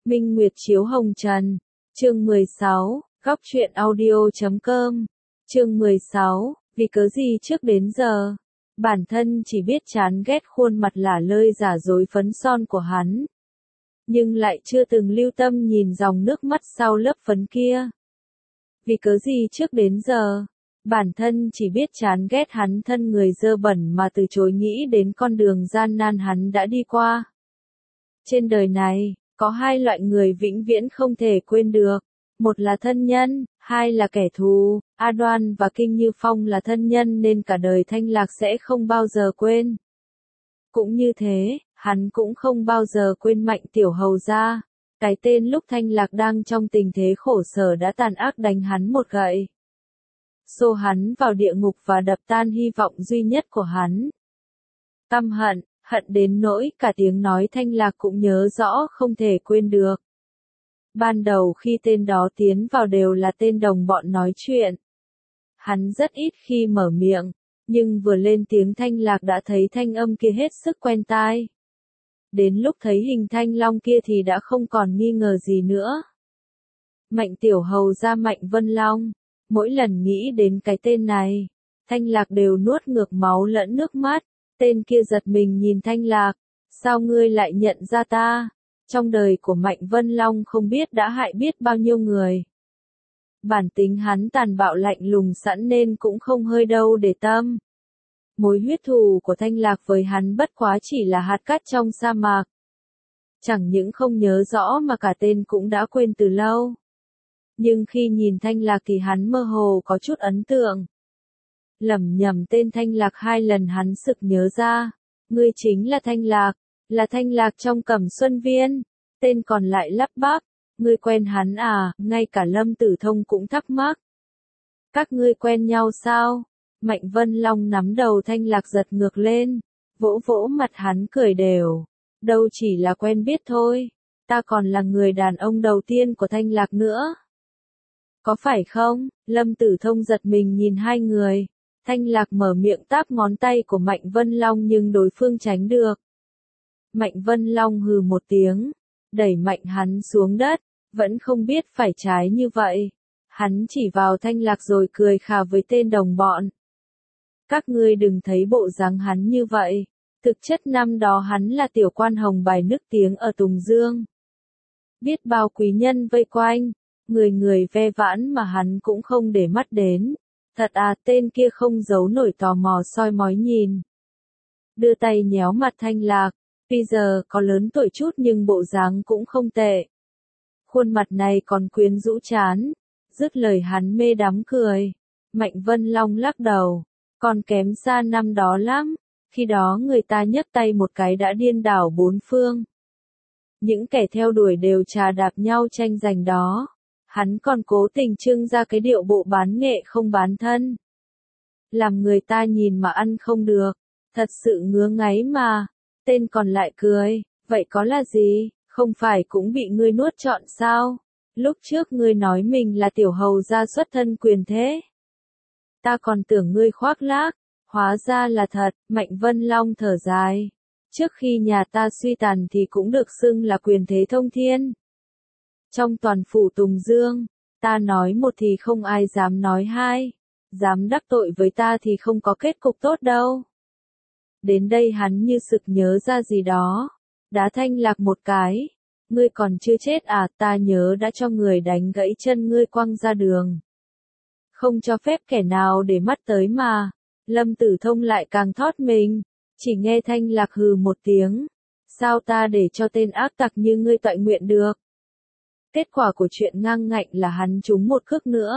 Minh Nguyệt chiếu hồng trần. Chương 16, góc truyện audio.com. Chương 16, vì cớ gì trước đến giờ, bản thân chỉ biết chán ghét khuôn mặt lả lơi giả dối phấn son của hắn. Nhưng lại chưa từng lưu tâm nhìn dòng nước mắt sau lớp phấn kia. Vì cớ gì trước đến giờ, bản thân chỉ biết chán ghét hắn thân người dơ bẩn mà từ chối nghĩ đến con đường gian nan hắn đã đi qua. Trên đời này, có hai loại người vĩnh viễn không thể quên được. Một là thân nhân, hai là kẻ thù. A Đoan và Kinh Như Phong là thân nhân nên cả đời Thanh Lạc sẽ không bao giờ quên. Cũng như thế, hắn cũng không bao giờ quên Mạnh Tiểu Hầu gia. Cái tên lúc Thanh Lạc đang trong tình thế khổ sở đã tàn ác đánh hắn một gậy. Xô hắn vào địa ngục và đập tan hy vọng duy nhất của hắn. Căm hận, hận đến nỗi cả tiếng nói Thanh Lạc cũng nhớ rõ không thể quên được. Ban đầu khi tên đó tiến vào đều là tên đồng bọn nói chuyện. Hắn rất ít khi mở miệng, nhưng vừa lên tiếng Thanh Lạc đã thấy thanh âm kia hết sức quen tai. Đến lúc thấy hình thanh long kia thì đã không còn nghi ngờ gì nữa. Mạnh Tiểu Hầu gia Mạnh Vân Long, mỗi lần nghĩ đến cái tên này, Thanh Lạc đều nuốt ngược máu lẫn nước mắt. Tên kia giật mình nhìn Thanh Lạc, sao ngươi lại nhận ra ta? Trong đời của Mạnh Vân Long không biết đã hại biết bao nhiêu người. Bản tính hắn tàn bạo lạnh lùng sẵn nên cũng không hơi đâu để tâm. Mối huyết thù của Thanh Lạc với hắn bất quá chỉ là hạt cát trong sa mạc. Chẳng những không nhớ rõ mà cả tên cũng đã quên từ lâu. Nhưng khi nhìn Thanh Lạc thì hắn mơ hồ có chút ấn tượng. Lẩm nhẩm tên Thanh Lạc hai lần hắn sực nhớ ra. Ngươi chính là Thanh Lạc trong Cẩm Xuân Viên. Tên còn lại lắp bắp. Ngươi quen hắn à? Ngay cả Lâm Tử Thông cũng thắc mắc. Các ngươi quen nhau sao? Mạnh Vân Long nắm đầu Thanh Lạc giật ngược lên. Vỗ vỗ mặt hắn cười đều. Đâu chỉ là quen biết thôi. Ta còn là người đàn ông đầu tiên của Thanh Lạc nữa. Có phải không? Lâm Tử Thông giật mình nhìn hai người. Thanh Lạc mở miệng táp ngón tay của Mạnh Vân Long nhưng đối phương tránh được. Mạnh Vân Long hừ một tiếng, đẩy mạnh hắn xuống đất, vẫn không biết phải trái như vậy. Hắn chỉ vào Thanh Lạc rồi cười khà với tên đồng bọn. Các ngươi đừng thấy bộ dáng hắn như vậy, thực chất năm đó hắn là tiểu quan hồng bài nức tiếng ở Tùng Dương. Biết bao quý nhân vây quanh, người người ve vãn mà hắn cũng không để mắt đến. Thật à, tên kia không giấu nổi tò mò soi mói nhìn. Đưa tay nhéo mặt Thanh Lạc, bây giờ có lớn tuổi chút nhưng bộ dáng cũng không tệ. Khuôn mặt này còn quyến rũ chán. Dứt lời hắn mê đắm cười. Mạnh Vân Long lắc đầu, còn kém xa năm đó lắm. Khi đó người ta nhấc tay một cái đã điên đảo bốn phương. Những kẻ theo đuổi đều chà đạp nhau tranh giành đó. Hắn còn cố tình trưng ra cái điệu bộ bán nghệ không bán thân. Làm người ta nhìn mà ăn không được. Thật sự ngứa ngáy mà. Tên còn lại cười. Vậy có là gì? Không phải cũng bị ngươi nuốt trọn sao? Lúc trước ngươi nói mình là tiểu hầu gia xuất thân quyền thế. Ta còn tưởng ngươi khoác lác. Hóa ra là thật. Mạnh Vân Long thở dài. Trước khi nhà ta suy tàn thì cũng được xưng là quyền thế thông thiên. Trong toàn phủ Tùng Dương, ta nói một thì không ai dám nói hai. Dám đắc tội với ta thì không có kết cục tốt đâu. Đến đây hắn như sực nhớ ra gì đó. Đá Thanh Lạc một cái. Ngươi còn chưa chết à? Ta nhớ đã cho người đánh gãy chân ngươi quăng ra đường. Không cho phép kẻ nào để mắt tới mà. Lâm Tử Thông lại càng thót mình. Chỉ nghe Thanh Lạc hừ một tiếng. Sao ta để cho tên ác tặc như ngươi toại nguyện được? Kết quả của chuyện ngang ngạnh là hắn trúng một cước nữa.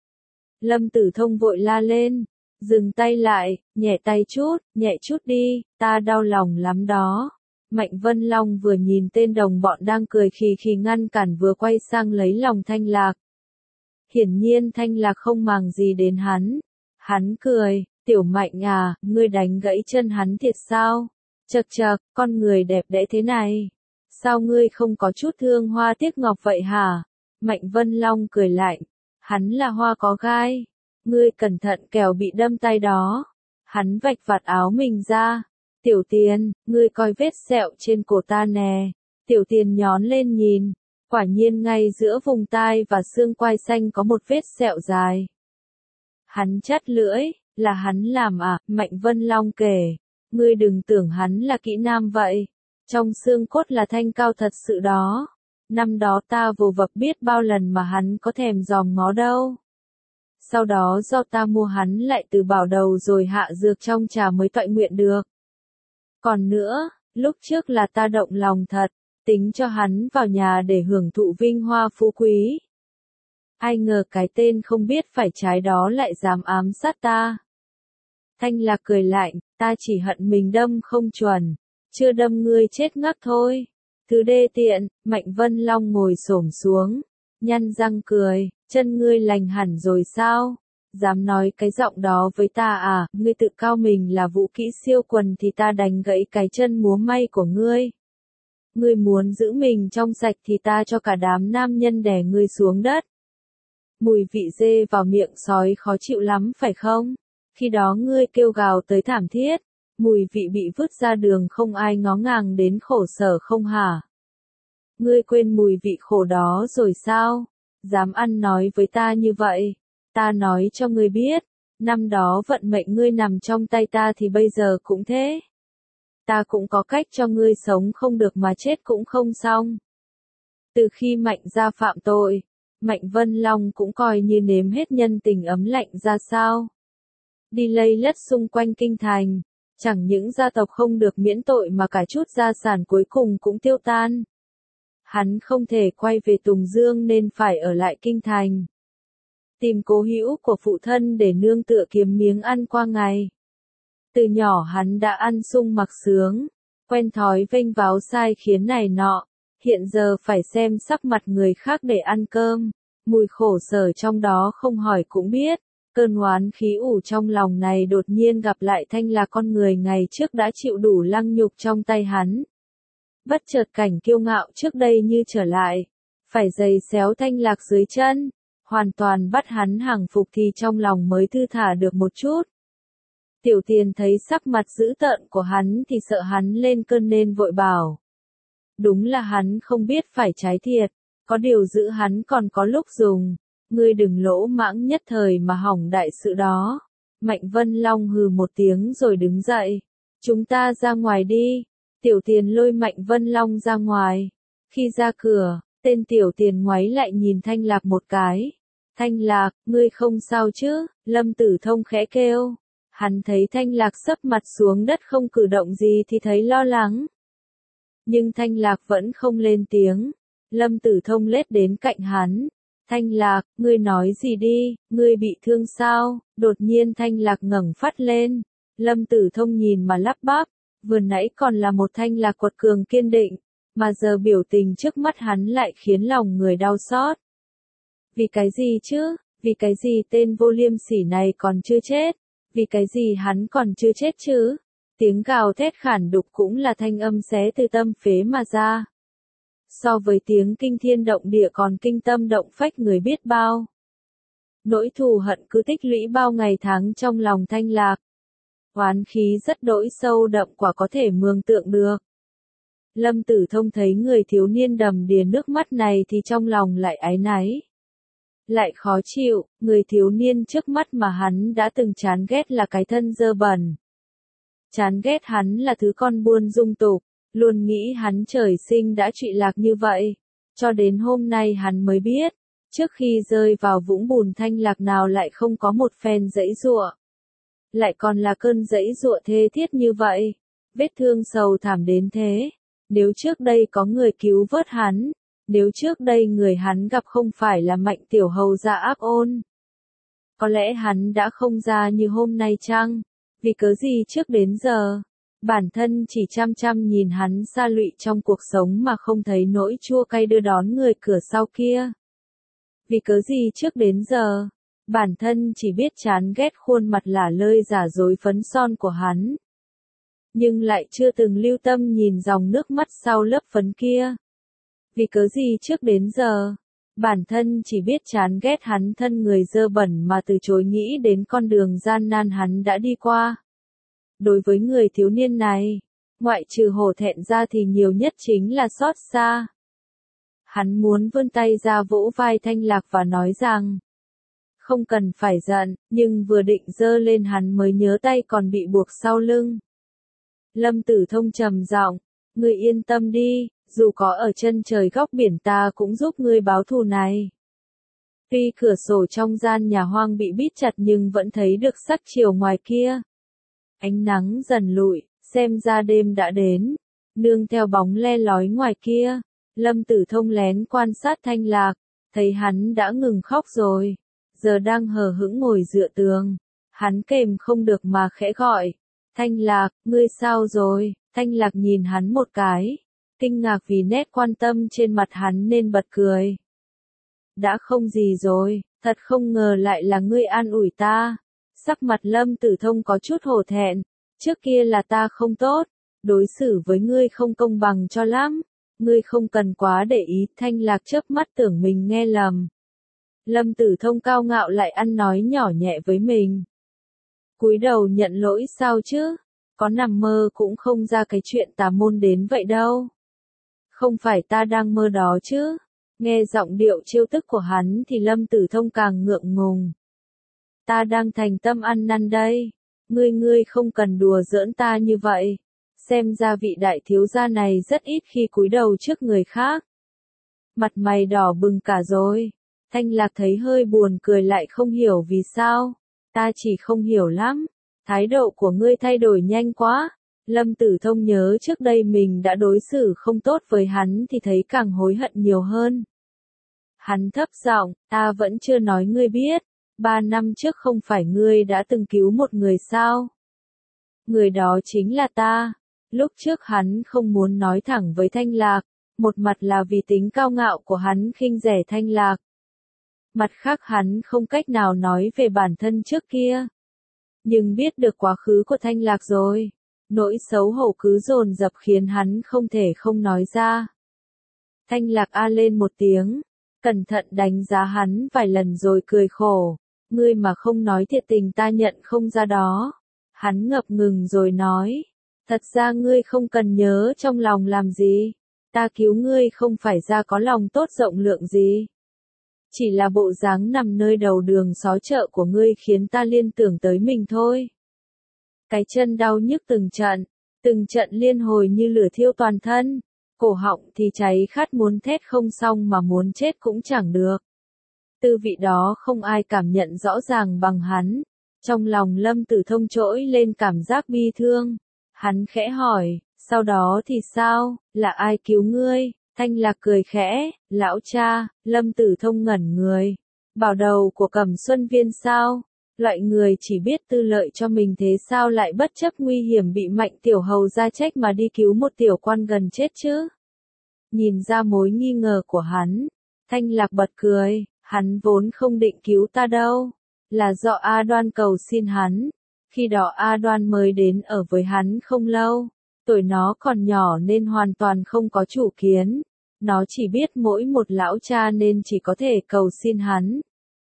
Lâm Tử Thông vội la lên. Dừng tay lại, nhẹ tay chút, nhẹ chút đi, ta đau lòng lắm đó. Mạnh Vân Long vừa nhìn tên đồng bọn đang cười khì khì ngăn cản vừa quay sang lấy lòng Thanh Lạc. Hiển nhiên Thanh Lạc không màng gì đến hắn. Hắn cười, tiểu Mạnh à, ngươi đánh gãy chân hắn thiệt sao? Chậc chậc, con người đẹp đẽ thế này. Sao ngươi không có chút thương hoa tiếc ngọc vậy hả? Mạnh Vân Long cười lạnh. Hắn là hoa có gai. Ngươi cẩn thận kẻo bị đâm tay đó. Hắn vạch vạt áo mình ra. Tiểu Tiền, ngươi coi vết sẹo trên cổ ta nè. Tiểu Tiền nhón lên nhìn. Quả nhiên ngay giữa vùng tai và xương quai xanh có một vết sẹo dài. Hắn chắt lưỡi, là hắn làm à, Mạnh Vân Long kể. Ngươi đừng tưởng hắn là kỹ nam vậy. Trong xương cốt là thanh cao thật sự đó. Năm đó ta vô vập biết bao lần mà hắn có thèm dòm ngó đâu. Sau đó do ta mua hắn lại từ bảo đầu rồi hạ dược trong trà mới toại nguyện được. Còn nữa, lúc trước là ta động lòng thật, tính cho hắn vào nhà để hưởng thụ vinh hoa phú quý. Ai ngờ cái tên không biết phải trái đó lại dám ám sát ta. Thanh Lạc cười lạnh, ta chỉ hận mình đâm không chuẩn, chưa đâm ngươi chết ngắc thôi. Thứ đê tiện, Mạnh Vân Long ngồi xổm xuống, nhăn răng cười, chân ngươi lành hẳn rồi sao? Dám nói cái giọng đó với ta à, ngươi tự cao mình là vũ kỹ siêu quần thì ta đánh gãy cái chân múa may của ngươi. Ngươi muốn giữ mình trong sạch thì ta cho cả đám nam nhân đè ngươi xuống đất. Mùi vị dê vào miệng sói khó chịu lắm phải không? Khi đó ngươi kêu gào tới thảm thiết, mùi vị bị vứt ra đường không ai ngó ngàng đến khổ sở không hả? Ngươi quên mùi vị khổ đó rồi sao? Dám ăn nói với ta như vậy? Ta nói cho ngươi biết, năm đó vận mệnh ngươi nằm trong tay ta thì bây giờ cũng thế. Ta cũng có cách cho ngươi sống không được mà chết cũng không xong. Từ khi Mạnh gia phạm tội, Mạnh Vân Long cũng coi như nếm hết nhân tình ấm lạnh ra sao. Đi lây lất xung quanh kinh thành, chẳng những gia tộc không được miễn tội mà cả chút gia sản cuối cùng cũng tiêu tan. Hắn không thể quay về Tùng Dương nên phải ở lại kinh thành. Tìm cố hữu của phụ thân để nương tựa kiếm miếng ăn qua ngày. Từ nhỏ hắn đã ăn sung mặc sướng, quen thói vênh váo sai khiến này nọ, hiện giờ phải xem sắc mặt người khác để ăn cơm, mùi khổ sở trong đó không hỏi cũng biết, cơn oán khí ủ trong lòng này đột nhiên gặp lại Thanh Lạc con người ngày trước đã chịu đủ lăng nhục trong tay hắn. Bất chợt cảnh kiêu ngạo trước đây như trở lại, phải giày xéo Thanh Lạc dưới chân, hoàn toàn bắt hắn hàng phục thì trong lòng mới thư thả được một chút. Tiểu Tiền thấy sắc mặt dữ tợn của hắn thì sợ hắn lên cơn nên vội bảo. Đúng là hắn không biết phải trái thiệt, có điều giữ hắn còn có lúc dùng, ngươi đừng lỗ mãng nhất thời mà hỏng đại sự đó. Mạnh Vân Long hừ một tiếng rồi đứng dậy, chúng ta ra ngoài đi. Tiểu Tiền lôi Mạnh Vân Long ra ngoài, khi ra cửa, tên Tiểu Tiền ngoáy lại nhìn Thanh Lạc một cái. Thanh Lạc, ngươi không sao chứ? Lâm Tử Thông khẽ kêu. Hắn thấy Thanh Lạc sấp mặt xuống đất không cử động gì thì thấy lo lắng. Nhưng Thanh Lạc vẫn không lên tiếng. Lâm Tử Thông lết đến cạnh hắn. Thanh Lạc, ngươi nói gì đi, ngươi bị thương sao? Đột nhiên Thanh Lạc ngẩng phát lên. Lâm Tử Thông nhìn mà lắp bắp. Vừa nãy còn là một Thanh Lạc quật cường kiên định, mà giờ biểu tình trước mắt hắn lại khiến lòng người đau xót. Vì cái gì chứ? Vì cái gì tên vô liêm sỉ này còn chưa chết? Vì cái gì hắn còn chưa chết chứ? Tiếng gào thét khản đục cũng là thanh âm xé từ tâm phế mà ra. So với tiếng kinh thiên động địa còn kinh tâm động phách người biết bao. Nỗi thù hận cứ tích lũy bao ngày tháng trong lòng Thanh Lạc. Oán khí rất đỗi sâu đậm quả có thể mường tượng được. Lâm Tử Thông thấy người thiếu niên đầm đìa nước mắt này thì trong lòng lại áy náy. Lại khó chịu, người thiếu niên trước mắt mà hắn đã từng chán ghét là cái thân dơ bẩn. Chán ghét hắn là thứ con buôn dung tục, luôn nghĩ hắn trời sinh đã trụy lạc như vậy. Cho đến hôm nay hắn mới biết, trước khi rơi vào vũng bùn Thanh Lạc nào lại không có một phen giãy giụa. Lại còn là cơn giãy giụa thê thiết như vậy, vết thương sầu thảm đến thế. Nếu trước đây có người cứu vớt hắn, nếu trước đây người hắn gặp không phải là Mạnh tiểu hầu gia ác ôn, có lẽ hắn đã không ra như hôm nay chăng? Vì cớ gì trước đến giờ, bản thân chỉ chăm chăm nhìn hắn xa lụy trong cuộc sống mà không thấy nỗi chua cay đưa đón người cửa sau kia? Vì cớ gì trước đến giờ, bản thân chỉ biết chán ghét khuôn mặt lả lơi giả dối phấn son của hắn, nhưng lại chưa từng lưu tâm nhìn dòng nước mắt sau lớp phấn kia? Vì cớ gì trước đến giờ, bản thân chỉ biết chán ghét hắn thân người dơ bẩn mà từ chối nghĩ đến con đường gian nan hắn đã đi qua? Đối với người thiếu niên này, ngoại trừ hổ thẹn ra thì nhiều nhất chính là xót xa. Hắn muốn vươn tay ra vỗ vai Thanh Lạc và nói rằng, không cần phải giận, nhưng vừa định giơ lên hắn mới nhớ tay còn bị buộc sau lưng. Lâm Tử Thông trầm giọng, ngươi yên tâm đi, dù có ở chân trời góc biển ta cũng giúp ngươi báo thù này. Tuy cửa sổ trong gian nhà hoang bị bít chặt nhưng vẫn thấy được sắc chiều ngoài kia. Ánh nắng dần lụi, xem ra đêm đã đến. Nương theo bóng le lói ngoài kia, Lâm Tử Thông lén quan sát Thanh Lạc, thấy hắn đã ngừng khóc rồi, giờ đang hờ hững ngồi dựa tường. Hắn kềm không được mà khẽ gọi, Thanh Lạc, ngươi sao rồi? Thanh Lạc nhìn hắn một cái, kinh ngạc vì nét quan tâm trên mặt hắn nên bật cười. Đã không gì rồi, thật không ngờ lại là ngươi an ủi ta. Sắc mặt Lâm Tử Thông có chút hổ thẹn, trước kia là ta không tốt, đối xử với ngươi không công bằng cho lắm, ngươi không cần quá để ý. Thanh Lạc chớp mắt tưởng mình nghe lầm. Lâm Tử Thông cao ngạo lại ăn nói nhỏ nhẹ với mình. Cúi đầu nhận lỗi sao chứ, có nằm mơ cũng không ra cái chuyện tà môn đến vậy đâu. Không phải ta đang mơ đó chứ. Nghe giọng điệu trêu tức của hắn thì Lâm Tử Thông càng ngượng ngùng. Ta đang thành tâm ăn năn đây. Ngươi không cần đùa giỡn ta như vậy. Xem ra vị đại thiếu gia này rất ít khi cúi đầu trước người khác. Mặt mày đỏ bừng cả rồi. Thanh Lạc thấy hơi buồn cười lại không hiểu vì sao. Ta chỉ không hiểu lắm. Thái độ của ngươi thay đổi nhanh quá. Lâm Tử Thông nhớ trước đây mình đã đối xử không tốt với hắn thì thấy càng hối hận nhiều hơn. Hắn thấp giọng, ta vẫn chưa nói ngươi biết, 3 năm trước không phải ngươi đã từng cứu một người sao? Người đó chính là ta. Lúc trước hắn không muốn nói thẳng với Thanh Lạc, một mặt là vì tính cao ngạo của hắn khinh rẻ Thanh Lạc. Mặt khác hắn không cách nào nói về bản thân trước kia. Nhưng biết được quá khứ của Thanh Lạc rồi, nỗi xấu hổ cứ dồn dập khiến hắn không thể không nói ra. Thanh Lạc a lên một tiếng, cẩn thận đánh giá hắn vài lần rồi cười khổ, ngươi mà không nói thiệt tình ta nhận không ra đó. Hắn ngập ngừng rồi nói, thật ra ngươi không cần nhớ trong lòng làm gì, ta cứu ngươi không phải ra có lòng tốt rộng lượng gì. Chỉ là bộ dáng nằm nơi đầu đường xó chợ của ngươi khiến ta liên tưởng tới mình thôi. Cái chân đau nhức từng trận liên hồi như lửa thiêu toàn thân, cổ họng thì cháy khát muốn thét không xong mà muốn chết cũng chẳng được. Tư vị đó không ai cảm nhận rõ ràng bằng hắn. Trong lòng Lâm Tử Thông trỗi lên cảm giác bi thương. Hắn khẽ hỏi, sau đó thì sao, là ai cứu ngươi? Thanh Lạc cười khẽ, lão cha. Lâm Tử Thông ngẩn người. Bảo đầu của Cẩm Xuân Viên sao? Loại người chỉ biết tư lợi cho mình thế sao lại bất chấp nguy hiểm bị Mạnh Tiểu Hầu ra trách mà đi cứu một tiểu quan gần chết chứ? Nhìn ra mối nghi ngờ của hắn, Thanh Lạc bật cười, hắn vốn không định cứu ta đâu, là do A Đoan cầu xin hắn. Khi đó A Đoan mới đến ở với hắn không lâu, tuổi nó còn nhỏ nên hoàn toàn không có chủ kiến, nó chỉ biết mỗi một lão cha nên chỉ có thể cầu xin hắn.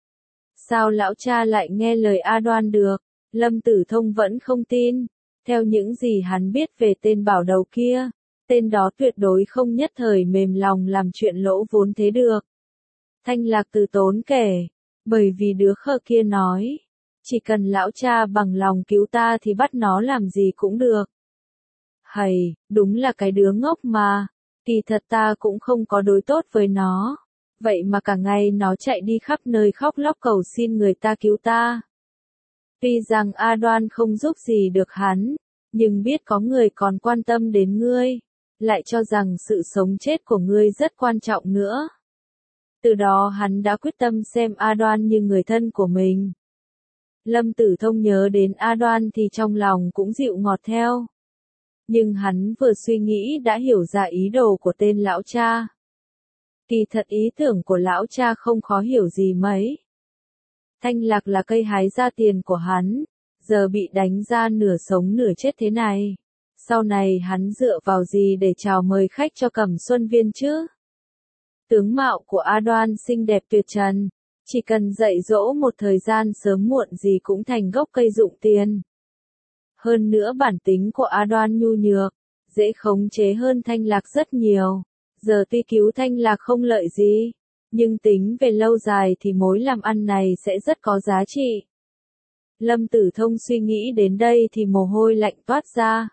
Sao lão cha lại nghe lời A Đoan được? Lâm Tử Thông vẫn không tin. Theo những gì hắn biết về tên bảo đầu kia, tên đó tuyệt đối không nhất thời mềm lòng làm chuyện lỗ vốn thế được. Thanh Lạc từ tốn kể, bởi vì đứa khờ kia nói, chỉ cần lão cha bằng lòng cứu ta thì bắt nó làm gì cũng được. Hầy, đúng là cái đứa ngốc mà, kỳ thật ta cũng không có đối tốt với nó. Vậy mà cả ngày nó chạy đi khắp nơi khóc lóc cầu xin người ta cứu ta. Tuy rằng A Đoan không giúp gì được hắn, nhưng biết có người còn quan tâm đến ngươi, lại cho rằng sự sống chết của ngươi rất quan trọng nữa. Từ đó hắn đã quyết tâm xem A Đoan như người thân của mình. Lâm Tử Thông nhớ đến A Đoan thì trong lòng cũng dịu ngọt theo. Nhưng hắn vừa suy nghĩ đã hiểu ra ý đồ của tên lão cha. Kỳ thật ý tưởng của lão cha không khó hiểu gì mấy. Thanh Lạc là cây hái ra tiền của hắn, giờ bị đánh ra nửa sống nửa chết thế này. Sau này hắn dựa vào gì để chào mời khách cho Cẩm Xuân Viên chứ? Tướng mạo của A Đoan xinh đẹp tuyệt trần, chỉ cần dạy dỗ một thời gian sớm muộn gì cũng thành gốc cây dụng tiền. Hơn nữa bản tính của A Đoan nhu nhược, dễ khống chế hơn Thanh Lạc rất nhiều. Giờ tuy cứu Thanh Lạc không lợi gì, nhưng tính về lâu dài thì mối làm ăn này sẽ rất có giá trị. Lâm Tử Thông suy nghĩ đến đây thì mồ hôi lạnh toát ra.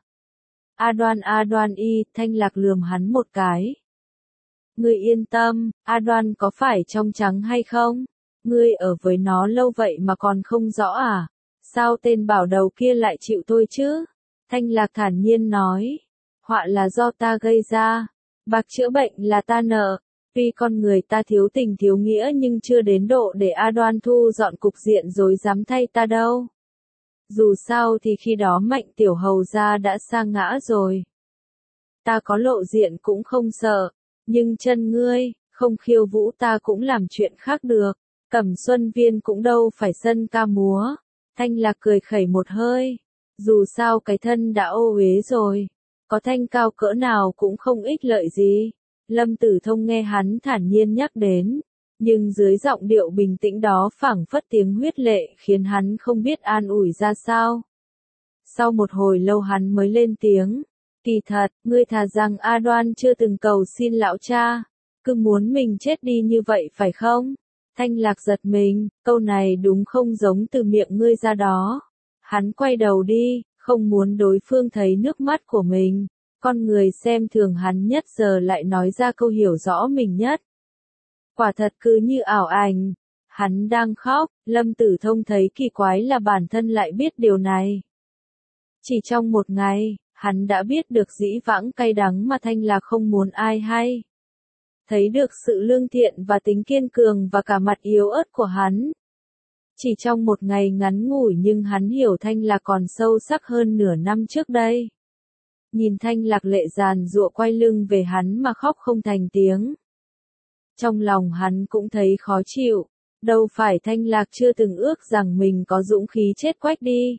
A Đoan y, Thanh Lạc lườm hắn một cái. Ngươi yên tâm, A Đoan có phải trong trắng hay không? Ngươi ở với nó lâu vậy mà còn không rõ à? Sao tên bảo đầu kia lại chịu tôi chứ? Thanh Lạc thản nhiên nói. Họa là do ta gây ra. Bạc chữa bệnh là ta nợ. Tuy con người ta thiếu tình thiếu nghĩa nhưng chưa đến độ để A Đoan thu dọn cục diện rồi dám thay ta đâu. Dù sao thì khi đó Mạnh Tiểu Hầu gia đã sa ngã rồi. Ta có lộ diện cũng không sợ, nhưng chân ngươi, không khiêu vũ ta cũng làm chuyện khác được. Cẩm Xuân Viên cũng đâu phải sân ca múa. Thanh Lạc cười khẩy một hơi. Dù sao cái thân đã ô uế rồi, có thanh cao cỡ nào cũng không ích lợi gì. Lâm Tử Thông nghe hắn thản nhiên nhắc đến, nhưng dưới giọng điệu bình tĩnh đó phảng phất tiếng huyết lệ khiến hắn không biết an ủi ra sao. Sau một hồi lâu hắn mới lên tiếng, kỳ thật, ngươi thà rằng A Đoan chưa từng cầu xin lão cha, cứ muốn mình chết đi như vậy phải không? Thanh Lạc giật mình, câu này đúng không giống từ miệng ngươi ra đó. Hắn quay đầu đi, không muốn đối phương thấy nước mắt của mình. Con người xem thường hắn nhất giờ lại nói ra câu hiểu rõ mình nhất. Quả thật cứ như ảo ảnh. Hắn đang khóc, Lâm Tử Thông thấy kỳ quái là bản thân lại biết điều này. Chỉ trong một ngày, hắn đã biết được dĩ vãng cay đắng mà Thanh Lạc không muốn ai hay. Thấy được sự lương thiện và tính kiên cường và cả mặt yếu ớt của hắn. Chỉ trong một ngày ngắn ngủi nhưng hắn hiểu Thanh Lạc còn sâu sắc hơn nửa năm trước đây. Nhìn Thanh Lạc lệ giàn giụa quay lưng về hắn mà khóc không thành tiếng. Trong lòng hắn cũng thấy khó chịu, đâu phải Thanh Lạc chưa từng ước rằng mình có dũng khí chết quách đi.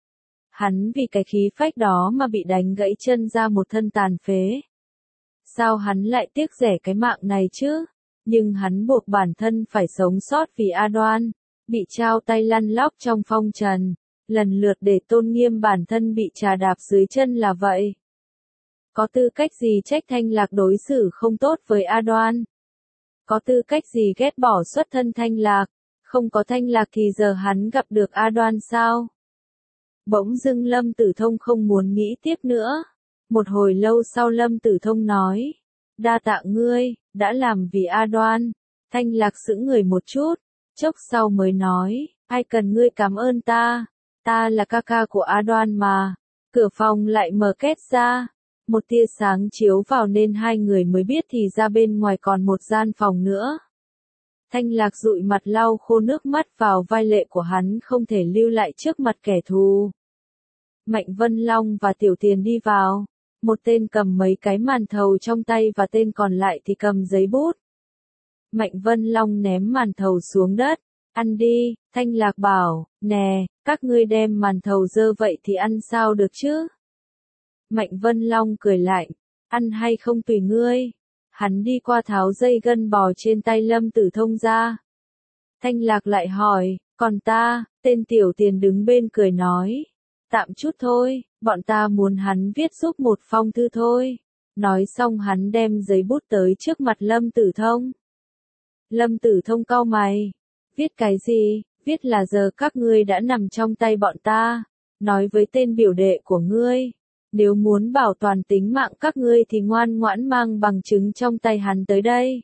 Hắn vì cái khí phách đó mà bị đánh gãy chân ra một thân tàn phế. Sao hắn lại tiếc rẻ cái mạng này chứ? Nhưng hắn buộc bản thân phải sống sót vì A Đoan, bị trao tay lăn lóc trong phong trần, lần lượt để tôn nghiêm bản thân bị trà đạp dưới chân là vậy. Có tư cách gì trách Thanh Lạc đối xử không tốt với A Đoan? Có tư cách gì ghét bỏ xuất thân Thanh Lạc? Không có Thanh Lạc thì giờ hắn gặp được A Đoan sao? Bỗng dưng Lâm Tử Thông không muốn nghĩ tiếp nữa. Một hồi lâu sau Lâm Tử Thông nói, đa tạ ngươi, đã làm vì A Đoan. Thanh Lạc sững người một chút, chốc sau mới nói, ai cần ngươi cảm ơn ta là ca ca của A Đoan mà. Cửa phòng lại mở két ra, một tia sáng chiếu vào nên hai người mới biết thì ra bên ngoài còn một gian phòng nữa. Thanh Lạc dụi mặt lau khô nước mắt vào vai lệ của hắn không thể lưu lại trước mặt kẻ thù. Mạnh Vân Long và Tiểu Tiền đi vào. Một tên cầm mấy cái màn thầu trong tay và tên còn lại thì cầm giấy bút. Mạnh Vân Long ném màn thầu xuống đất. Ăn đi, Thanh Lạc bảo, nè, các ngươi đem màn thầu dơ vậy thì ăn sao được chứ? Mạnh Vân Long cười lạnh, ăn hay không tùy ngươi. Hắn đi qua tháo dây gân bò trên tay Lâm Tử Thông ra. Thanh Lạc lại hỏi, còn ta, tên Tiểu Tiền đứng bên cười nói. Tạm chút thôi, bọn ta muốn hắn viết giúp một phong thư thôi. Nói xong hắn đem giấy bút tới trước mặt Lâm Tử Thông. Lâm Tử Thông cau mày. Viết cái gì? Viết là giờ các ngươi đã nằm trong tay bọn ta. Nói với tên biểu đệ của ngươi. Nếu muốn bảo toàn tính mạng các ngươi thì ngoan ngoãn mang bằng chứng trong tay hắn tới đây.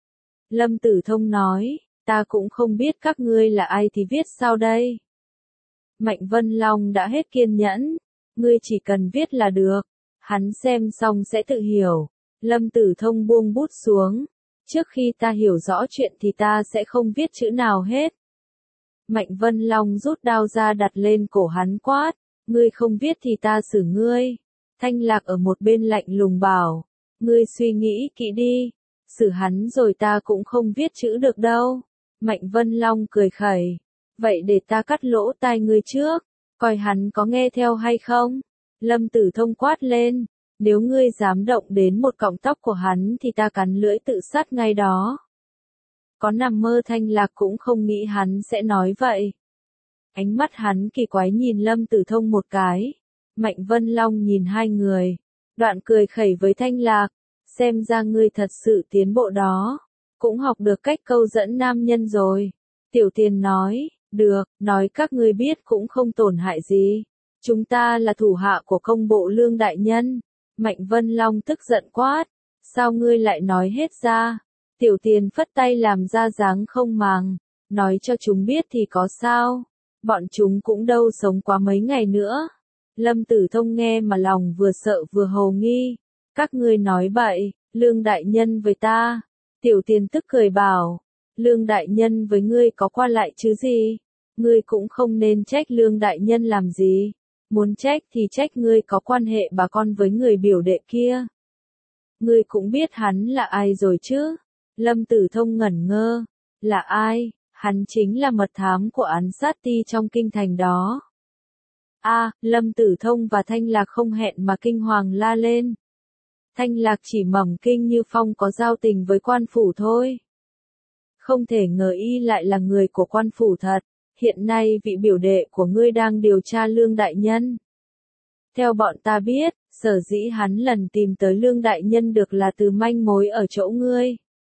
Lâm Tử Thông nói, ta cũng không biết các ngươi là ai thì viết sao đây. Mạnh Vân Long đã hết kiên nhẫn, ngươi chỉ cần viết là được, hắn xem xong sẽ tự hiểu. Lâm Tử Thông buông bút xuống, trước khi ta hiểu rõ chuyện thì ta sẽ không viết chữ nào hết. Mạnh Vân Long rút đao ra đặt lên cổ hắn quát, ngươi không viết thì ta xử ngươi. Thanh Lạc ở một bên lạnh lùng bảo, ngươi suy nghĩ kỹ đi, xử hắn rồi ta cũng không viết chữ được đâu. Mạnh Vân Long cười khẩy. Vậy để ta cắt lỗ tai ngươi trước, coi hắn có nghe theo hay không. Lâm Tử Thông quát lên, nếu ngươi dám động đến một cọng tóc của hắn thì ta cắn lưỡi tự sát ngay đó. Có nằm mơ Thanh Lạc cũng không nghĩ hắn sẽ nói vậy. Ánh mắt hắn kỳ quái nhìn Lâm Tử Thông một cái. Mạnh Vân Long nhìn hai người, đoạn cười khẩy với Thanh Lạc, xem ra ngươi thật sự tiến bộ đó, cũng học được cách câu dẫn nam nhân rồi. Tiểu Tiền nói, được, nói các ngươi biết cũng không tổn hại gì. Chúng ta là thủ hạ của công bộ Lương đại nhân. Mạnh Vân Long tức giận quát, sao ngươi lại nói hết ra? Tiểu Tiền phất tay làm ra dáng không màng, nói cho chúng biết thì có sao, bọn chúng cũng đâu sống quá mấy ngày nữa. Lâm Tử Thông nghe mà lòng vừa sợ vừa hồ nghi, các ngươi nói bậy, Lương đại nhân với ta. Tiểu Tiền tức cười bảo, Lương đại nhân với ngươi có qua lại chứ gì, ngươi cũng không nên trách Lương đại nhân làm gì, muốn trách thì trách ngươi có quan hệ bà con với người biểu đệ kia. Ngươi cũng biết hắn là ai rồi chứ? Lâm Tử Thông ngẩn ngơ, là ai? Hắn chính là mật thám của Ám Sát Ti trong kinh thành đó. Lâm Tử Thông và Thanh Lạc không hẹn mà kinh hoàng la lên. Thanh Lạc chỉ mẩm kinh Như Phong có giao tình với quan phủ thôi. Không thể ngờ y lại là người của quan phủ thật, hiện nay vị biểu đệ của ngươi đang điều tra Lương đại nhân. Theo bọn ta biết, sở dĩ hắn lần tìm tới Lương đại nhân được là từ manh mối ở chỗ ngươi.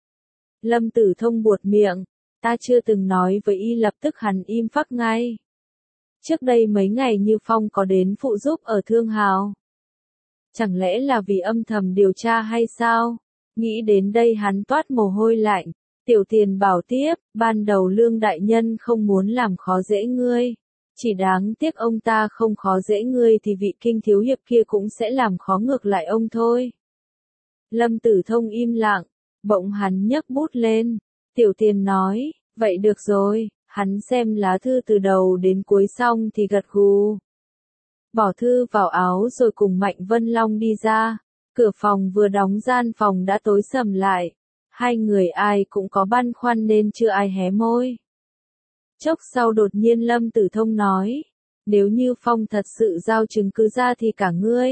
Lâm Tử Thông buột miệng, ta chưa từng nói với y, lập tức hắn im phắc ngay. Trước đây mấy ngày Như Phong có đến phụ giúp ở Thương Hào. Chẳng lẽ là vì âm thầm điều tra hay sao? Nghĩ đến đây hắn toát mồ hôi lạnh. Tiểu Tiền bảo tiếp, ban đầu Lương đại nhân không muốn làm khó dễ ngươi. Chỉ đáng tiếc ông ta không khó dễ ngươi thì vị kinh thiếu hiệp kia cũng sẽ làm khó ngược lại ông thôi. Lâm Tử Thông im lặng, bỗng hắn nhấc bút lên. Tiểu Tiền nói, vậy được rồi, hắn xem lá thư từ đầu đến cuối xong thì gật gù. Bỏ thư vào áo rồi cùng Mạnh Vân Long đi ra. Cửa phòng vừa đóng, gian phòng đã tối sầm lại. Hai người ai cũng có băn khoăn nên chưa ai hé môi. Chốc sau đột nhiên Lâm Tử Thông nói, nếu Như Phong thật sự giao chứng cứ ra thì cả ngươi,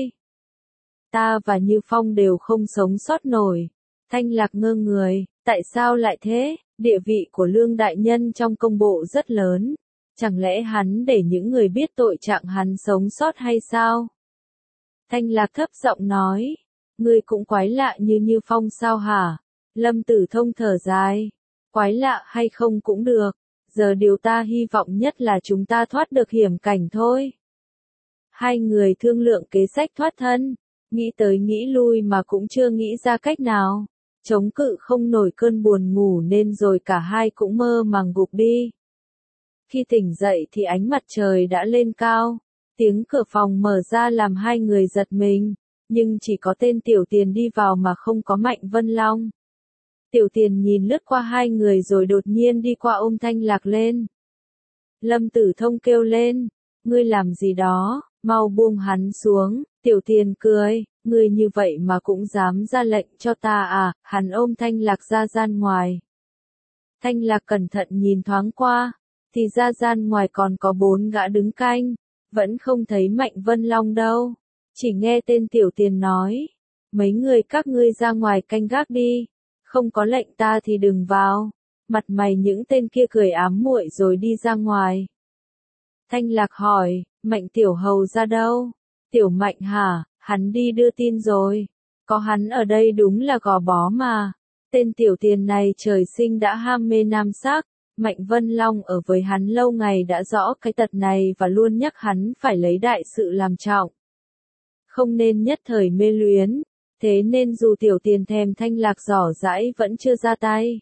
ta và Như Phong đều không sống sót nổi. Thanh Lạc ngơ người, tại sao lại thế? Địa vị của Lương đại nhân trong công bộ rất lớn, chẳng lẽ hắn để những người biết tội trạng hắn sống sót hay sao? Thanh Lạc thấp giọng nói, ngươi cũng quái lạ như Như Phong sao hả? Lâm Tử Thông thở dài, quái lạ hay không cũng được, giờ điều ta hy vọng nhất là chúng ta thoát được hiểm cảnh thôi. Hai người thương lượng kế sách thoát thân, nghĩ tới nghĩ lui mà cũng chưa nghĩ ra cách nào, chống cự không nổi cơn buồn ngủ nên rồi cả hai cũng mơ màng gục đi. Khi tỉnh dậy thì ánh mặt trời đã lên cao, tiếng cửa phòng mở ra làm hai người giật mình, nhưng chỉ có tên Tiểu Tiền đi vào mà không có Mạnh Vân Long. Tiểu Tiền nhìn lướt qua hai người rồi đột nhiên đi qua ôm Thanh Lạc lên. Lâm Tử Thông kêu lên, ngươi làm gì đó, mau buông hắn xuống. Tiểu Tiền cười, ngươi như vậy mà cũng dám ra lệnh cho ta à? Hắn ôm Thanh Lạc ra gian ngoài. Thanh Lạc cẩn thận nhìn thoáng qua, thì ra gian ngoài còn có 4 gã đứng canh, vẫn không thấy Mạnh Vân Long đâu. Chỉ nghe tên Tiểu Tiền nói, mấy người các ngươi ra ngoài canh gác đi, không có lệnh ta thì đừng vào. Mặt mày những tên kia cười ám muội rồi đi ra ngoài. Thanh Lạc hỏi, Mạnh tiểu hầu ra đâu? Tiểu Mạnh hả? Hắn đi đưa tin rồi. Có hắn ở đây đúng là gò bó mà. Tên Tiểu Tiền này trời sinh đã ham mê nam sắc. Mạnh Vân Long ở với hắn lâu ngày đã rõ cái tật này và luôn nhắc hắn phải lấy đại sự làm trọng, không nên nhất thời mê luyến. Thế nên dù Tiểu Tiền thèm Thanh Lạc giỏ giãi vẫn chưa ra tay.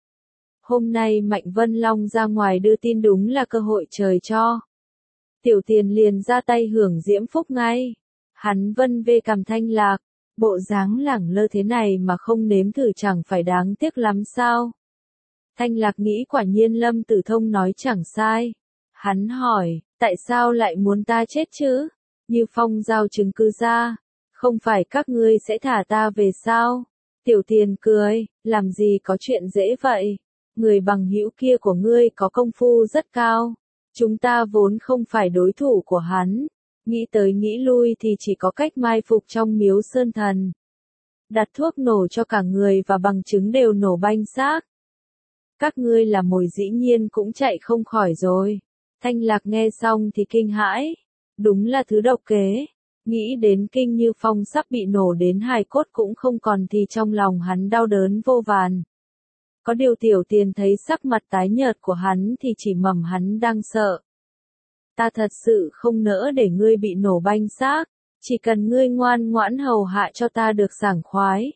Hôm nay Mạnh Vân Long ra ngoài đưa tin đúng là cơ hội trời cho. Tiểu Tiền liền ra tay hưởng diễm phúc ngay. Hắn vân vê cằm Thanh Lạc, bộ dáng lẳng lơ thế này mà không nếm thử chẳng phải đáng tiếc lắm sao? Thanh Lạc nghĩ quả nhiên Lâm Tử Thông nói chẳng sai. Hắn hỏi, tại sao lại muốn ta chết chứ? Như Phong giao chứng cứ ra, không phải các ngươi sẽ thả ta về sao? Tiểu Tiền cười, làm gì có chuyện dễ vậy? Người bằng hữu kia của ngươi có công phu rất cao. Chúng ta vốn không phải đối thủ của hắn. Nghĩ tới nghĩ lui thì chỉ có cách mai phục trong miếu sơn thần. Đặt thuốc nổ cho cả người và bằng chứng đều nổ banh xác. Các ngươi là mồi dĩ nhiên cũng chạy không khỏi rồi. Thanh Lạc nghe xong thì kinh hãi. Đúng là thứ độc kế. Nghĩ đến Kinh Như Phong sắp bị nổ đến hài cốt cũng không còn thì trong lòng hắn đau đớn vô vàn. Có điều Tiểu Tiền thấy sắc mặt tái nhợt của hắn thì chỉ mầm hắn đang sợ. Ta thật sự không nỡ để ngươi bị nổ banh xác, chỉ cần ngươi ngoan ngoãn hầu hạ cho ta được sảng khoái.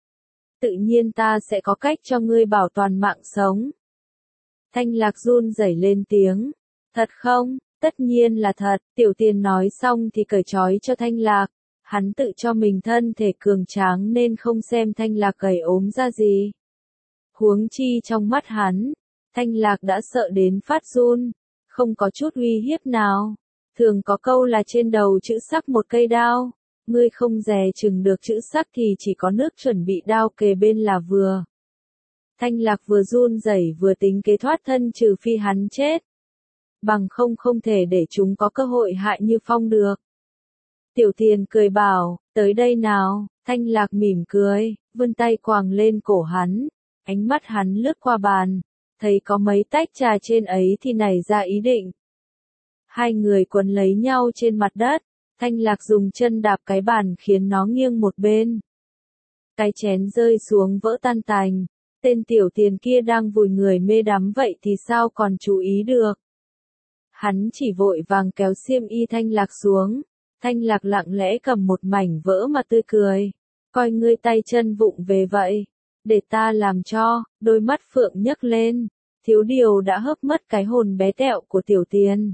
Tự nhiên ta sẽ có cách cho ngươi bảo toàn mạng sống. Thanh Lạc run rẩy lên tiếng. Thật không? Tất nhiên là thật. Tiểu Tiền nói xong thì cởi trói cho Thanh Lạc. Hắn tự cho mình thân thể cường tráng nên không xem Thanh Lạc gầy ốm ra gì. Huống chi trong mắt hắn, Thanh Lạc đã sợ đến phát run, không có chút uy hiếp nào. Thường có câu là trên đầu chữ sắc một cây đao, ngươi không dè chừng được chữ sắc thì chỉ có nước chuẩn bị đao kề bên là vừa. Thanh Lạc vừa run rẩy vừa tính kế thoát thân trừ phi hắn chết. Bằng không thể để chúng có cơ hội hại Như Phong được. Tiểu Tiền cười bảo, tới đây nào, Thanh Lạc mỉm cười, vươn tay quàng lên cổ hắn, ánh mắt hắn lướt qua bàn, thấy có mấy tách trà trên ấy thì nảy ra ý định. Hai người quấn lấy nhau trên mặt đất, Thanh Lạc dùng chân đạp cái bàn khiến nó nghiêng một bên. Cái chén rơi xuống vỡ tan tành, tên Tiểu Tiền kia đang vùi người mê đắm vậy thì sao còn chú ý được. Hắn chỉ vội vàng kéo xiêm y Thanh Lạc xuống, Thanh Lạc lặng lẽ cầm một mảnh vỡ mà tươi cười, coi ngươi tay chân vụng về vậy, để ta làm cho, đôi mắt phượng nhấc lên, thiếu điều đã hớp mất cái hồn bé tẹo của Tiểu Tiền.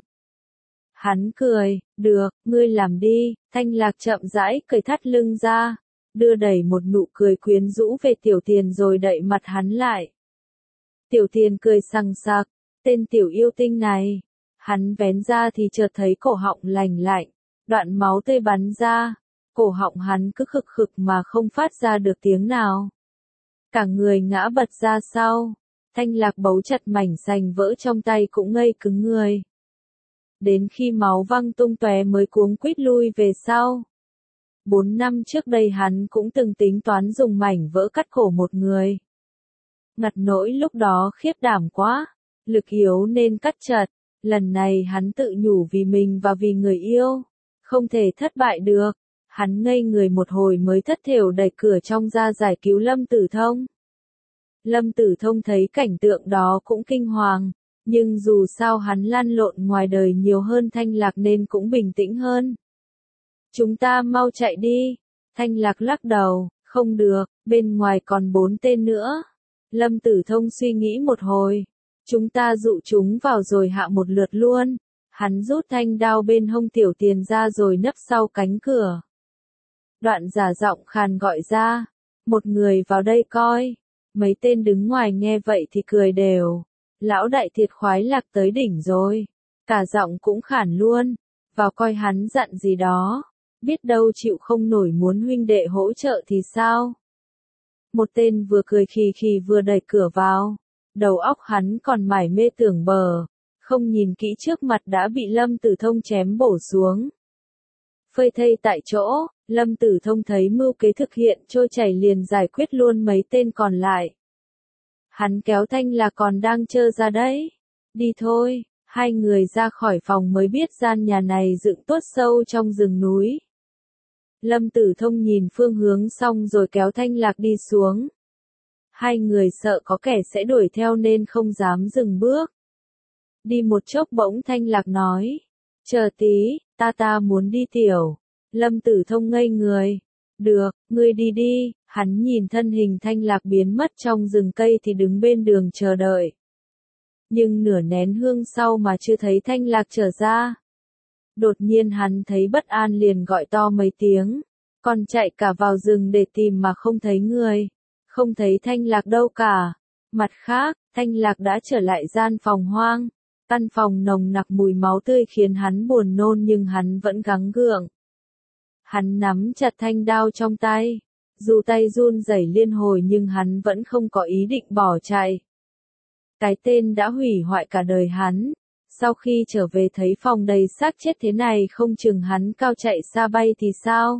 Hắn cười, được, ngươi làm đi, Thanh Lạc chậm rãi cởi thắt lưng ra, đưa đẩy một nụ cười quyến rũ về Tiểu Tiền rồi đậy mặt hắn lại. Tiểu Tiền cười sằng sặc, tên tiểu yêu tinh này. Hắn vén ra thì chợt thấy cổ họng lành lạnh, đoạn máu tươi bắn ra, cổ họng hắn cứ khực khực mà không phát ra được tiếng nào. Cả người ngã bật ra sau, Thanh Lạc bấu chặt mảnh sành vỡ trong tay cũng ngây cứng người. Đến khi máu văng tung tóe mới cuống quýt lui về sau. 4 năm trước đây hắn cũng từng tính toán dùng mảnh vỡ cắt cổ một người. Ngặt nỗi lúc đó khiếp đảm quá, lực yếu nên cắt chật. Lần này hắn tự nhủ vì mình và vì người yêu, không thể thất bại được. Hắn ngây người một hồi mới thất thểu đẩy cửa trong ra giải cứu Lâm Tử Thông. Lâm Tử Thông thấy cảnh tượng đó cũng kinh hoàng, nhưng dù sao hắn lăn lộn ngoài đời nhiều hơn Thanh Lạc nên cũng bình tĩnh hơn. Chúng ta mau chạy đi. Thanh Lạc lắc đầu, không được, bên ngoài còn 4 tên nữa. Lâm Tử Thông suy nghĩ một hồi. Chúng ta dụ chúng vào rồi hạ một lượt luôn. Hắn rút thanh đao bên hông Tiểu Tiền ra rồi nấp sau cánh cửa. Đoạn giả giọng khàn gọi ra. Một người vào đây coi. Mấy tên đứng ngoài nghe vậy thì cười đều. Lão đại thiệt khoái lạc tới đỉnh rồi. Cả giọng cũng khản luôn. Vào coi hắn dặn gì đó. Biết đâu chịu không nổi muốn huynh đệ hỗ trợ thì sao? Một tên vừa cười khì khì vừa đẩy cửa vào. Đầu óc hắn còn mải mê tưởng bờ, không nhìn kỹ trước mặt đã bị Lâm Tử Thông chém bổ xuống. Phơi thây tại chỗ, Lâm Tử Thông thấy mưu kế thực hiện trôi chảy liền giải quyết luôn mấy tên còn lại. Hắn kéo Thanh Lạc còn đang trơ ra đấy. Đi thôi, hai người ra khỏi phòng mới biết gian nhà này dựng tuốt sâu trong rừng núi. Lâm Tử Thông nhìn phương hướng xong rồi kéo Thanh Lạc đi xuống. Hai người sợ có kẻ sẽ đuổi theo nên không dám dừng bước. Đi một chốc bỗng Thanh Lạc nói. Chờ tí, ta muốn đi tiểu. Lâm Tử Thông ngây người. Được, ngươi đi đi. Hắn nhìn thân hình Thanh Lạc biến mất trong rừng cây thì đứng bên đường chờ đợi. Nhưng nửa nén hương sau mà chưa thấy Thanh Lạc trở ra. Đột nhiên hắn thấy bất an liền gọi to mấy tiếng. Còn chạy cả vào rừng để tìm mà không thấy người. Không thấy Thanh Lạc đâu cả. Mặt khác, Thanh Lạc đã trở lại gian phòng hoang. Căn phòng nồng nặc mùi máu tươi khiến hắn buồn nôn nhưng hắn vẫn gắng gượng. Hắn nắm chặt thanh đao trong tay. Dù tay run rẩy liên hồi nhưng hắn vẫn không có ý định bỏ chạy. Cái tên đã hủy hoại cả đời hắn. Sau khi trở về thấy phòng đầy xác chết thế này không chừng hắn cao chạy xa bay thì sao?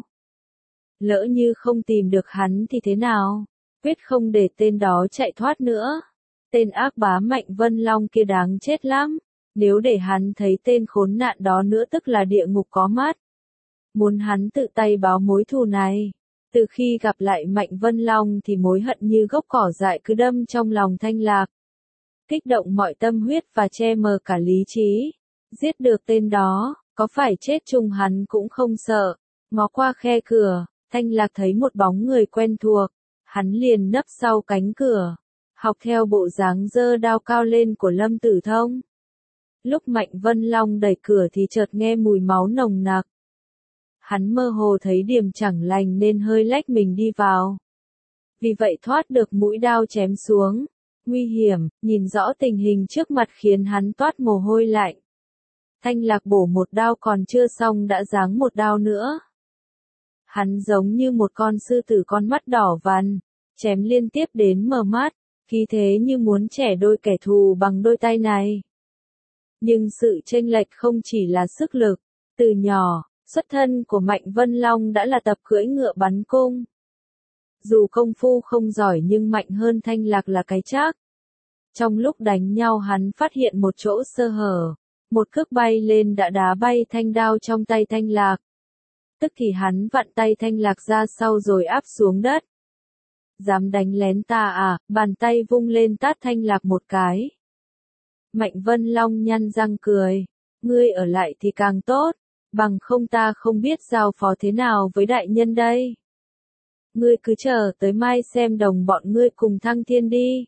Lỡ như không tìm được hắn thì thế nào? Quyết không để tên đó chạy thoát nữa. Tên ác bá Mạnh Vân Long kia đáng chết lắm. Nếu để hắn thấy tên khốn nạn đó nữa tức là địa ngục có mắt. muốn hắn tự tay báo mối thù này. Từ khi gặp lại Mạnh Vân Long thì mối hận như gốc cỏ dại cứ đâm trong lòng Thanh Lạc. Kích động mọi tâm huyết và che mờ cả lý trí. Giết được tên đó, có phải chết chung hắn cũng không sợ. Ngó qua khe cửa, Thanh Lạc thấy một bóng người quen thuộc. Hắn liền nấp sau cánh cửa, học theo bộ dáng giơ đao cao lên của Lâm Tử Thông. Lúc Mạnh Vân Long đẩy cửa thì chợt nghe mùi máu nồng nặc. Hắn mơ hồ thấy điểm chẳng lành nên hơi lách mình đi vào. Vì vậy thoát được mũi đao chém xuống. Nguy hiểm, nhìn rõ tình hình trước mặt khiến hắn toát mồ hôi lạnh. Thanh Lạc bổ một đao còn chưa xong đã giáng một đao nữa. Hắn giống như một con sư tử con mắt đỏ vằn, chém liên tiếp đến mờ mắt, khí thế như muốn chẻ đôi kẻ thù bằng đôi tay này. Nhưng sự chênh lệch không chỉ là sức lực, từ nhỏ, xuất thân của Mạnh Vân Long đã là tập cưỡi ngựa bắn cung. Dù công phu không giỏi nhưng mạnh hơn Thanh Lạc là cái chắc. Trong lúc đánh nhau hắn phát hiện một chỗ sơ hở, một cước bay lên đã đá bay thanh đao trong tay Thanh Lạc. Tức thì hắn vặn tay Thanh Lạc ra sau rồi áp xuống đất. Dám đánh lén ta à, bàn tay vung lên tát Thanh Lạc một cái. Mạnh Vân Long nhăn răng cười, ngươi ở lại thì càng tốt, bằng không ta không biết giao phó thế nào với đại nhân đây. Ngươi cứ chờ tới mai xem đồng bọn ngươi cùng Thăng Thiên đi.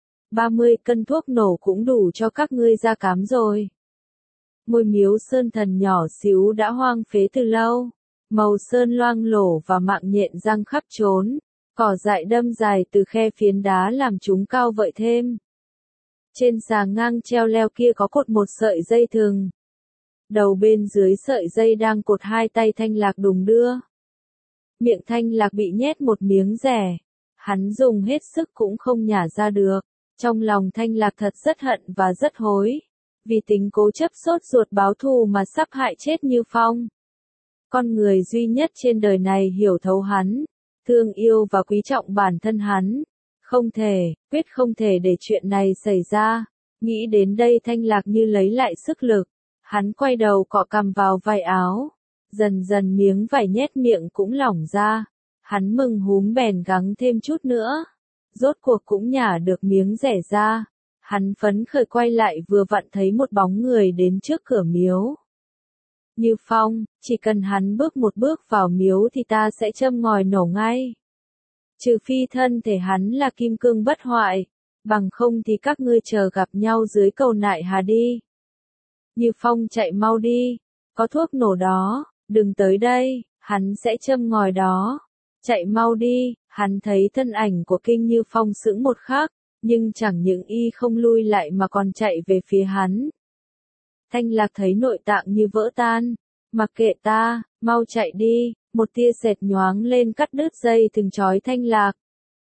30 cân thuốc nổ cũng đủ cho các ngươi ra cám rồi. Ngôi miếu sơn thần nhỏ xíu đã hoang phế từ lâu, màu sơn loang lổ và mạng nhện răng khắp trốn, cỏ dại đâm dài từ khe phiến đá làm chúng cao vợi thêm. Trên xà ngang treo leo kia có cột một sợi dây thừng. Đầu bên dưới sợi dây đang cột hai tay Thanh Lạc đùng đưa. Miệng Thanh Lạc bị nhét một miếng rẻ. Hắn dùng hết sức cũng không nhả ra được. Trong lòng Thanh Lạc thật rất hận và rất hối. Vì tính cố chấp sốt ruột báo thù mà sắp hại chết Như Phong. Con người duy nhất trên đời này hiểu thấu hắn, thương yêu và quý trọng bản thân hắn. Không thể, quyết không thể để chuyện này xảy ra. Nghĩ đến đây Thanh Lạc như lấy lại sức lực. Hắn quay đầu cọ cằm vào vai áo. Dần dần miếng vải nhét miệng cũng lỏng ra. Hắn mừng húm bèn gắng thêm chút nữa. Rốt cuộc cũng nhả được miếng rẻ ra. Hắn phấn khởi quay lại vừa vặn thấy một bóng người đến trước cửa miếu. Như Phong, chỉ cần hắn bước một bước vào miếu thì ta sẽ châm ngòi nổ ngay. Trừ phi thân thể hắn là kim cương bất hoại, bằng không thì các ngươi chờ gặp nhau dưới cầu Nại Hà đi. Như Phong chạy mau đi, có thuốc nổ đó, đừng tới đây, hắn sẽ châm ngòi đó. Chạy mau đi, hắn thấy thân ảnh của Kinh Như Phong sững một khắc, nhưng chẳng những y không lui lại mà còn chạy về phía hắn. Thanh Lạc thấy nội tạng như vỡ tan, mặc kệ ta, mau chạy đi, một tia sét nhoáng lên cắt đứt dây thừng trói Thanh Lạc.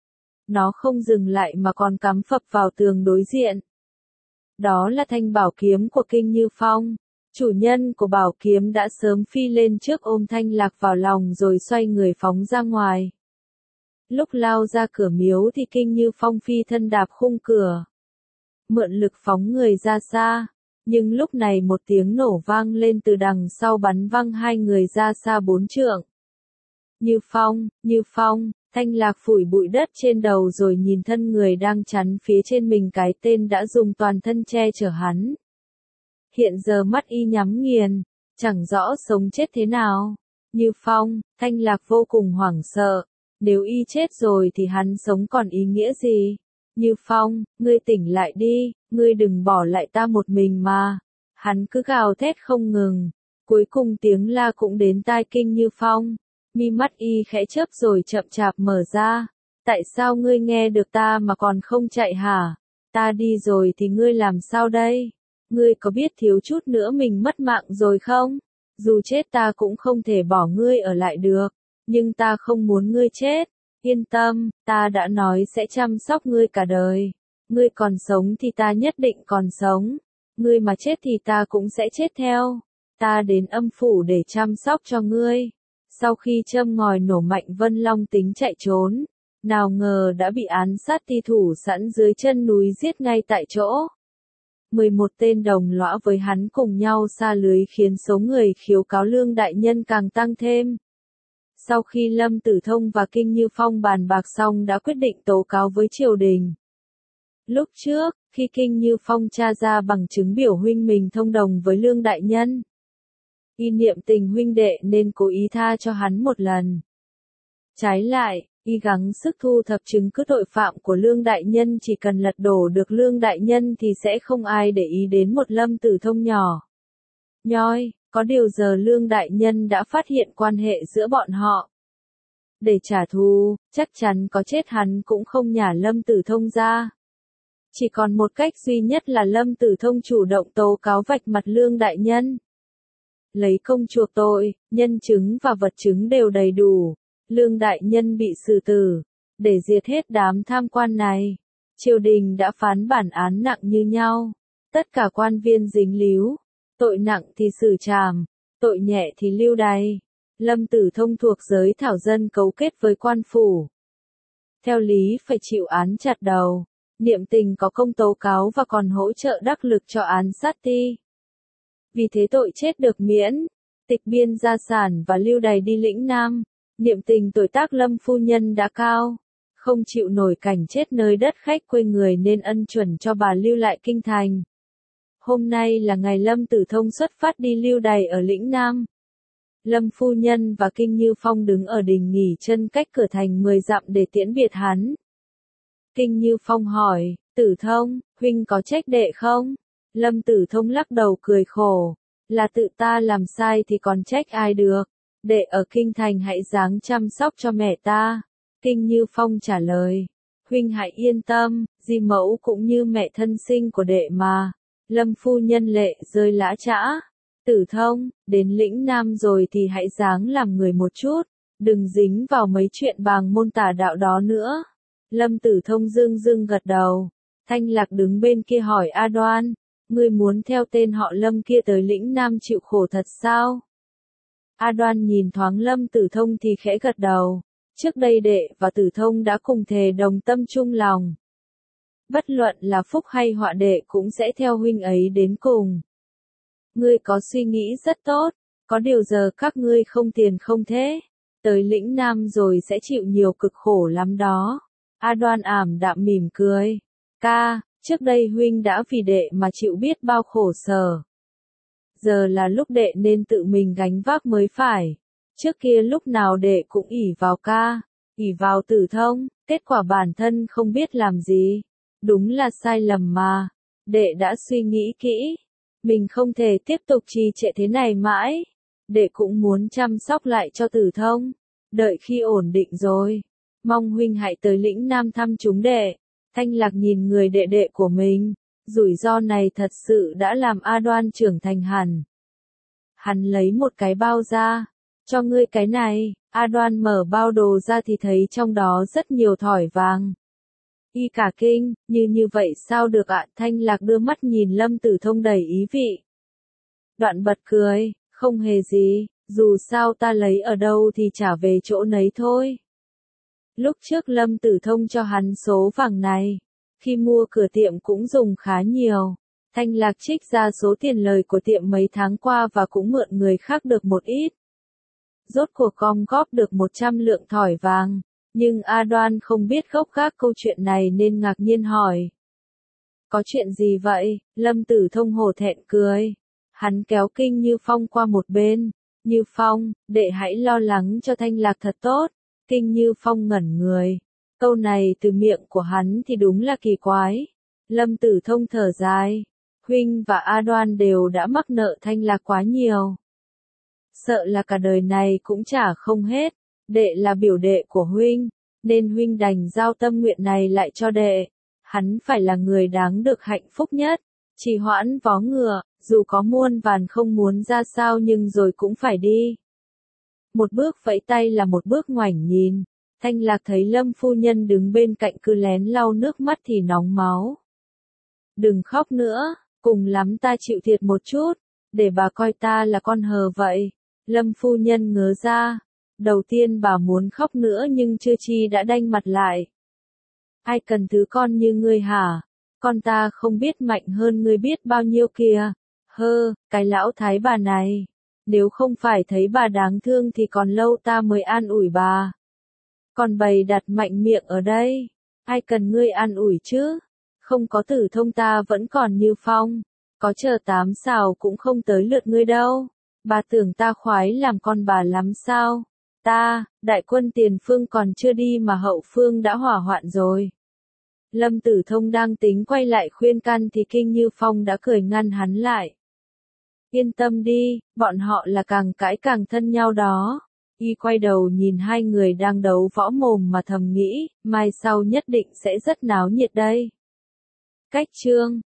Nó không dừng lại mà còn cắm phập vào tường đối diện. Đó là thanh bảo kiếm của Kinh Như Phong. Chủ nhân của bảo kiếm đã sớm phi lên trước ôm Thanh Lạc vào lòng rồi xoay người phóng ra ngoài. Lúc lao ra cửa miếu thì Kinh Như Phong phi thân đạp khung cửa. Mượn lực phóng người ra xa. Nhưng lúc này một tiếng nổ vang lên từ đằng sau bắn văng hai người ra xa 4 trượng. Như Phong, Thanh Lạc phủi bụi đất trên đầu rồi nhìn thân người đang chắn phía trên mình cái tên đã dùng toàn thân che chở hắn. Hiện giờ mắt y nhắm nghiền, chẳng rõ sống chết thế nào. Như Phong, Thanh Lạc vô cùng hoảng sợ. Nếu y chết rồi thì hắn sống còn ý nghĩa gì? Như Phong, ngươi tỉnh lại đi, ngươi đừng bỏ lại ta một mình mà. Hắn cứ gào thét không ngừng. Cuối cùng tiếng la cũng đến tai Kinh Như Phong. Mi mắt y khẽ chớp rồi chậm chạp mở ra. Tại sao ngươi nghe được ta mà còn không chạy hả? Ta đi rồi thì ngươi làm sao đây? Ngươi có biết thiếu chút nữa mình mất mạng rồi không? Dù chết ta cũng không thể bỏ ngươi ở lại được. Nhưng ta không muốn ngươi chết. Yên tâm, ta đã nói sẽ chăm sóc ngươi cả đời. Ngươi còn sống thì ta nhất định còn sống. Ngươi mà chết thì ta cũng sẽ chết theo. Ta đến âm phủ để chăm sóc cho ngươi. Sau khi châm ngòi nổ Mạnh Vân Long tính chạy trốn. Nào ngờ đã bị án sát thi thủ sẵn dưới chân núi giết ngay tại chỗ. 11 tên đồng lõa với hắn cùng nhau sa lưới khiến số người khiếu cáo Lương đại nhân càng tăng thêm. Sau khi Lâm Tử Thông và Kinh Như Phong bàn bạc xong đã quyết định tố cáo với triều đình. Lúc trước, khi Kinh Như Phong tra ra bằng chứng biểu huynh mình thông đồng với Lương đại nhân, y niệm tình huynh đệ nên cố ý tha cho hắn một lần. Trái lại, y gắng sức thu thập chứng cứ tội phạm của Lương đại nhân, chỉ cần lật đổ được Lương đại nhân thì sẽ không ai để ý đến một Lâm Tử Thông nhỏ nhoi. Có điều giờ Lương đại nhân đã phát hiện quan hệ giữa bọn họ. Để trả thù, chắc chắn có chết hắn cũng không nhả Lâm Tử Thông ra. Chỉ còn một cách duy nhất là Lâm Tử Thông chủ động tố cáo vạch mặt Lương đại nhân. Lấy công chuộc tội, nhân chứng và vật chứng đều đầy đủ. Lương đại nhân bị xử tử. Để diệt hết đám tham quan này, triều đình đã phán bản án nặng như nhau. Tất cả quan viên dính líu. Tội nặng thì xử trảm, tội nhẹ thì lưu đày. Lâm Tử Thông thuộc giới thảo dân cấu kết với quan phủ. Theo lý phải chịu án chặt đầu. Niệm Tình có công tố cáo và còn hỗ trợ đắc lực cho án sát ti. Vì thế tội chết được miễn, tịch biên gia sản và lưu đày đi lĩnh Nam. Niệm Tình tuổi tác Lâm phu nhân đã cao, không chịu nổi cảnh chết nơi đất khách quê người nên ân chuẩn cho bà lưu lại kinh thành. Hôm nay là ngày Lâm Tử Thông xuất phát đi lưu đày ở lĩnh Nam. Lâm phu nhân và Kinh Như Phong đứng ở đình nghỉ chân cách cửa thành 10 dặm để tiễn biệt hắn. Kinh Như Phong hỏi, Tử Thông, huynh có trách đệ không? Lâm Tử Thông lắc đầu cười khổ, là tự ta làm sai thì còn trách ai được, đệ ở kinh thành hãy dáng chăm sóc cho mẹ ta. Kinh Như Phong trả lời, huynh hãy yên tâm, di mẫu cũng như mẹ thân sinh của đệ mà. Lâm phu nhân lệ rơi lã chã, Tử Thông, đến lĩnh Nam rồi thì hãy dáng làm người một chút, đừng dính vào mấy chuyện bàng môn tà đạo đó nữa. Lâm Tử Thông dưng dưng gật đầu. Thanh Lạc đứng bên kia hỏi A Đoan, ngươi muốn theo tên họ Lâm kia tới lĩnh Nam chịu khổ thật sao? A Đoan nhìn thoáng Lâm Tử Thông thì khẽ gật đầu. Trước đây đệ và Tử Thông đã cùng thề đồng tâm chung lòng. Bất luận là phúc hay họa đệ cũng sẽ theo huynh ấy đến cùng. Ngươi có suy nghĩ rất tốt, có điều giờ các ngươi không tiền không thế. Tới lĩnh Nam rồi sẽ chịu nhiều cực khổ lắm đó. A Đoan ảm đạm mỉm cười. Ca, trước đây huynh đã vì đệ mà chịu biết bao khổ sở. Giờ là lúc đệ nên tự mình gánh vác mới phải. Trước kia lúc nào đệ cũng ỷ vào ca, ỷ vào Tử Thông, kết quả bản thân không biết làm gì. Đúng là sai lầm mà. Đệ đã suy nghĩ kỹ. Mình không thể tiếp tục trì trệ thế này mãi. Đệ cũng muốn chăm sóc lại cho Tử Thông. Đợi khi ổn định rồi, mong huynh hãy tới lĩnh Nam thăm chúng đệ. Thanh Lạc nhìn người đệ đệ của mình. Rủi ro này thật sự đã làm A Đoan trưởng thành hẳn. Hắn lấy một cái bao ra. Cho ngươi cái này. A Đoan mở bao đồ ra thì thấy trong đó rất nhiều thỏi vàng. Y cả kinh, như vậy sao được ạ? Thanh Lạc đưa mắt nhìn Lâm Tử Thông đầy ý vị. Đoạn bật cười, không hề gì, dù sao ta lấy ở đâu thì trả về chỗ nấy thôi. Lúc trước Lâm Tử Thông cho hắn số vàng này, khi mua cửa tiệm cũng dùng khá nhiều. Thanh Lạc trích ra số tiền lời của tiệm mấy tháng qua và cũng mượn người khác được một ít. Rốt cuộc gom góp được 100 lượng thỏi vàng. Nhưng A Đoan không biết gốc gác câu chuyện này nên ngạc nhiên hỏi. Có chuyện gì vậy? Lâm Tử Thông hổ thẹn cười. Hắn kéo Kinh Như Phong qua một bên. Như Phong, đệ hãy lo lắng cho Thanh Lạc thật tốt. Kinh Như Phong ngẩn người. Câu này từ miệng của hắn thì đúng là kỳ quái. Lâm Tử Thông thở dài. Huynh và A Đoan đều đã mắc nợ Thanh Lạc quá nhiều. Sợ là cả đời này cũng trả không hết. Đệ là biểu đệ của huynh, nên huynh đành giao tâm nguyện này lại cho đệ. Hắn phải là người đáng được hạnh phúc nhất. Trì hoãn vó ngựa, dù có muôn vàn không muốn ra sao nhưng rồi cũng phải đi. Một bước vẫy tay là một bước ngoảnh nhìn. Thanh Lạc thấy Lâm phu nhân đứng bên cạnh cứ lén lau nước mắt thì nóng máu. Đừng khóc nữa, cùng lắm ta chịu thiệt một chút, để bà coi ta là con hờ vậy. Lâm phu nhân ngớ ra. Đầu tiên bà muốn khóc nữa nhưng chưa chi đã đanh mặt lại. Ai cần thứ con như ngươi hả? Con ta không biết mạnh hơn ngươi biết bao nhiêu kìa. Hơ, cái lão thái bà này. Nếu không phải thấy bà đáng thương thì còn lâu ta mới an ủi bà. Còn bày đặt mạnh miệng ở đây. Ai cần ngươi an ủi chứ? Không có Tử Thông ta vẫn còn như phong. Có chờ 8 xào cũng không tới lượt ngươi đâu. Bà tưởng ta khoái làm con bà lắm sao? Ta, đại quân tiền phương còn chưa đi mà hậu phương đã hỏa hoạn rồi. Lâm Tử Thông đang tính quay lại khuyên can thì Kinh Như Phong đã cười ngăn hắn lại. Yên tâm đi, bọn họ là càng cãi càng thân nhau đó. Y quay đầu nhìn hai người đang đấu võ mồm mà thầm nghĩ, mai sau nhất định sẽ rất náo nhiệt đây. Cách chương